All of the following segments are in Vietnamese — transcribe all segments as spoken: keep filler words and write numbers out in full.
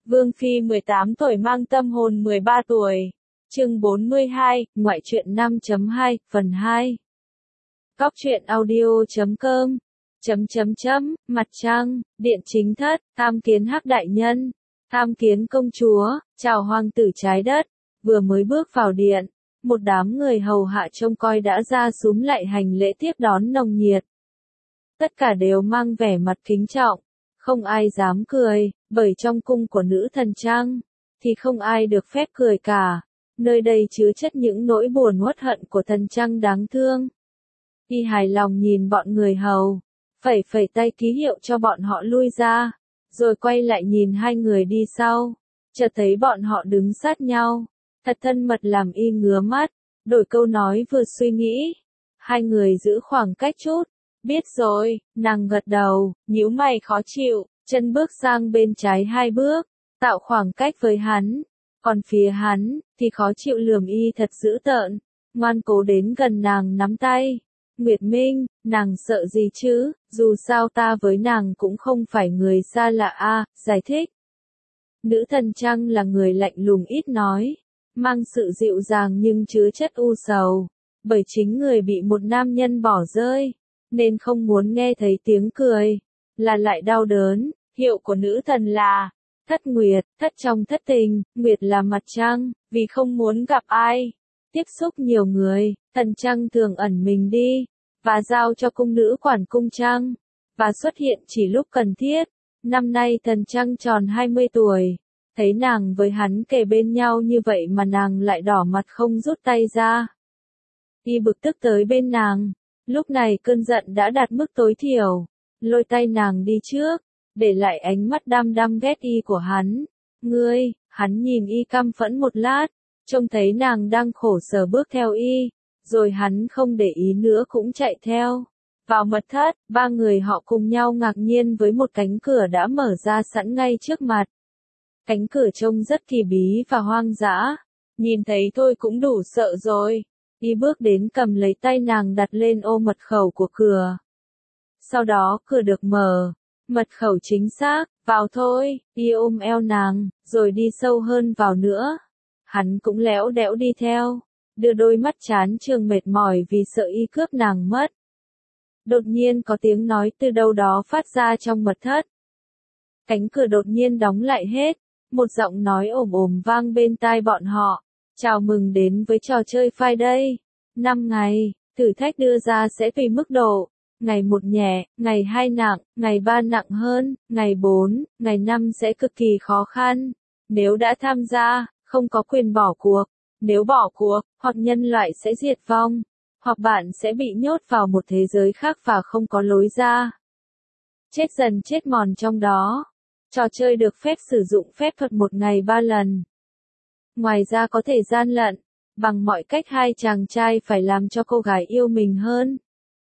Vương Phi mười tám tuổi mang tâm hồn mười ba tuổi. Chương bốn mươi hai, Ngoại truyện năm chấm hai, phần hai. Cóc truyện audio chấm com. Chấm chấm chấm, mặt trăng, điện chính thất, tham kiến hắc đại nhân, tham kiến công chúa, chào hoàng tử trái đất. Vừa mới bước vào điện, một đám người hầu hạ trông coi đã ra súm lại hành lễ tiếp đón nồng nhiệt. Tất cả đều mang vẻ mặt kính trọng, không ai dám cười, bởi trong cung của nữ thần trăng, thì không ai được phép cười cả. Nơi đây chứa chất những nỗi buồn uất hận của thần trăng đáng thương. Y hài lòng nhìn bọn người hầu, phẩy phẩy tay ký hiệu cho bọn họ lui ra, rồi quay lại nhìn hai người đi sau, chợt thấy bọn họ đứng sát nhau, thật thân mật làm y ngứa mắt, đổi câu nói vừa suy nghĩ. Hai người giữ khoảng cách chút. Biết rồi, nàng gật đầu, nhíu mày khó chịu, chân bước sang bên trái hai bước, tạo khoảng cách với hắn. Còn phía hắn, thì khó chịu lườm y thật dữ tợn, ngoan cố đến gần nàng nắm tay. Nguyệt Minh, nàng sợ gì chứ, dù sao ta với nàng cũng không phải người xa lạ a, giải thích. Nữ thần trăng là người lạnh lùng ít nói, mang sự dịu dàng nhưng chứa chất u sầu, bởi chính người bị một nam nhân bỏ rơi, nên không muốn nghe thấy tiếng cười, là lại đau đớn. Hiệu của nữ thần là Thất Nguyệt, thất trong thất tình, Nguyệt là mặt trăng, vì không muốn gặp ai, tiếp xúc nhiều người, thần trăng thường ẩn mình đi, và giao cho cung nữ quản cung trăng, và xuất hiện chỉ lúc cần thiết. Năm nay thần trăng tròn hai mươi tuổi, thấy nàng với hắn kề bên nhau như vậy mà nàng lại đỏ mặt không rút tay ra. Y bực tức tới bên nàng, lúc này cơn giận đã đạt mức tối thiểu, lôi tay nàng đi trước, để lại ánh mắt đăm đăm ghét y của hắn. Ngươi, hắn nhìn y căm phẫn một lát, trông thấy nàng đang khổ sở bước theo y, rồi hắn không để ý nữa cũng chạy theo. Vào mật thất, ba người họ cùng nhau ngạc nhiên với một cánh cửa đã mở ra sẵn ngay trước mặt. Cánh cửa trông rất kỳ bí và hoang dã, nhìn thấy thôi cũng đủ sợ rồi. Y bước đến cầm lấy tay nàng đặt lên ô mật khẩu của cửa. Sau đó cửa được mở. Mật khẩu chính xác, vào thôi. Y ôm eo nàng, rồi đi sâu hơn vào nữa. Hắn cũng léo đẽo đi theo, đưa đôi mắt chán chường mệt mỏi vì sợ y cướp nàng mất. Đột nhiên có tiếng nói từ đâu đó phát ra trong mật thất. Cánh cửa đột nhiên đóng lại hết, một giọng nói ồm ồm vang bên tai bọn họ. Chào mừng đến với trò chơi Friday. Năm ngày, thử thách đưa ra sẽ tùy mức độ. Ngày một nhẹ, ngày hai nặng, ngày ba nặng hơn, ngày bốn, ngày năm sẽ cực kỳ khó khăn. Nếu đã tham gia, không có quyền bỏ cuộc. Nếu bỏ cuộc, hoặc nhân loại sẽ diệt vong, hoặc bạn sẽ bị nhốt vào một thế giới khác và không có lối ra. Chết dần chết mòn trong đó. Trò chơi được phép sử dụng phép thuật một ngày ba lần. Ngoài ra có thể gian lận, bằng mọi cách hai chàng trai phải làm cho cô gái yêu mình hơn.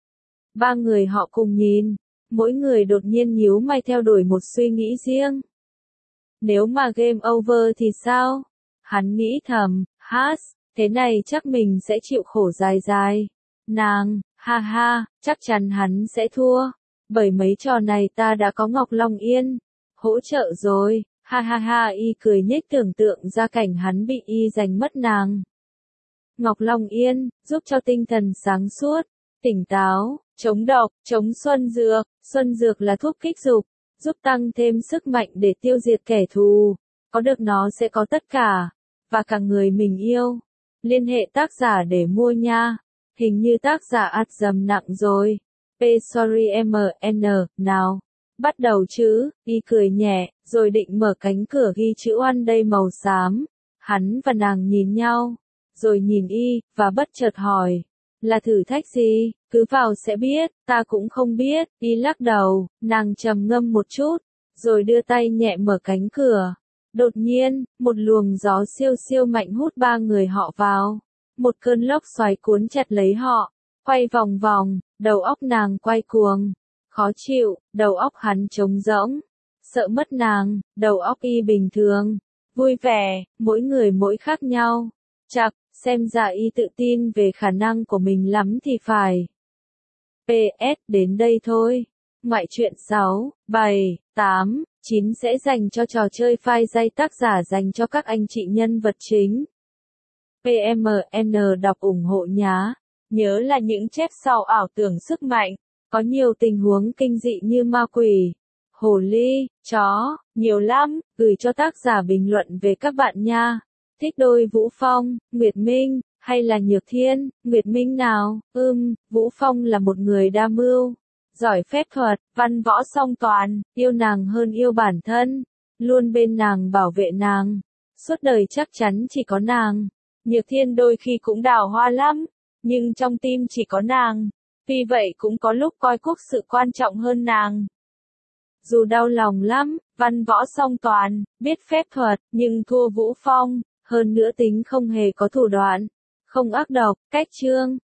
Ba người họ cùng nhìn, mỗi người đột nhiên nhíu mày theo đuổi một suy nghĩ riêng. Nếu mà game over thì sao? Hắn nghĩ thầm, hát, thế này chắc mình sẽ chịu khổ dài dài. Nàng, ha ha, chắc chắn hắn sẽ thua, bởi mấy trò này ta đã có Ngọc Long Yên hỗ trợ rồi. Ha ha ha, y cười nhếch tưởng tượng ra cảnh hắn bị y giành mất nàng. Ngọc Long Yên, giúp cho tinh thần sáng suốt, tỉnh táo, chống độc, chống xuân dược. Xuân dược là thuốc kích dục, giúp tăng thêm sức mạnh để tiêu diệt kẻ thù. Có được nó sẽ có tất cả, và cả người mình yêu. Liên hệ tác giả để mua nha. Hình như tác giả ạt dầm nặng rồi. P sorry em en, nào. Bắt đầu chứ, y cười nhẹ, rồi định mở cánh cửa ghi chữ One Day màu xám. Hắn và nàng nhìn nhau, rồi nhìn y, và bất chợt hỏi. Là thử thách gì? Cứ vào sẽ biết, ta cũng không biết. Y lắc đầu, nàng trầm ngâm một chút, rồi đưa tay nhẹ mở cánh cửa. Đột nhiên, một luồng gió siêu siêu mạnh hút ba người họ vào. Một cơn lốc xoáy cuốn chặt lấy họ, quay vòng vòng, đầu óc nàng quay cuồng. Khó chịu, đầu óc hắn trống rỗng, sợ mất nàng, đầu óc y bình thường, vui vẻ, mỗi người mỗi khác nhau. Chặt, xem ra y tự tin về khả năng của mình lắm thì phải. pê ét đến đây thôi. Ngoại truyện sáu, bảy, tám, chín sẽ dành cho trò chơi phai dây tác giả dành cho các anh chị nhân vật chính. pê em en đọc ủng hộ nhá. Nhớ là những chép sau ảo tưởng sức mạnh, có nhiều tình huống kinh dị như ma quỷ, hồ ly, chó, nhiều lắm, gửi cho tác giả bình luận về các bạn nha. Thích đôi Vũ Phong, Nguyệt Minh, hay là Nhược Thiên, Nguyệt Minh nào? Ừm, Vũ Phong là một người đa mưu, giỏi phép thuật, văn võ song toàn, yêu nàng hơn yêu bản thân, luôn bên nàng bảo vệ nàng, suốt đời chắc chắn chỉ có nàng. Nhược Thiên đôi khi cũng đào hoa lắm, nhưng trong tim chỉ có nàng, vì vậy cũng có lúc coi quốc sự quan trọng hơn nàng. Dù đau lòng lắm, văn võ song toàn, biết phép thuật, nhưng thua Vũ Phong, hơn nữa tính không hề có thủ đoạn, không ác độc, cách chương.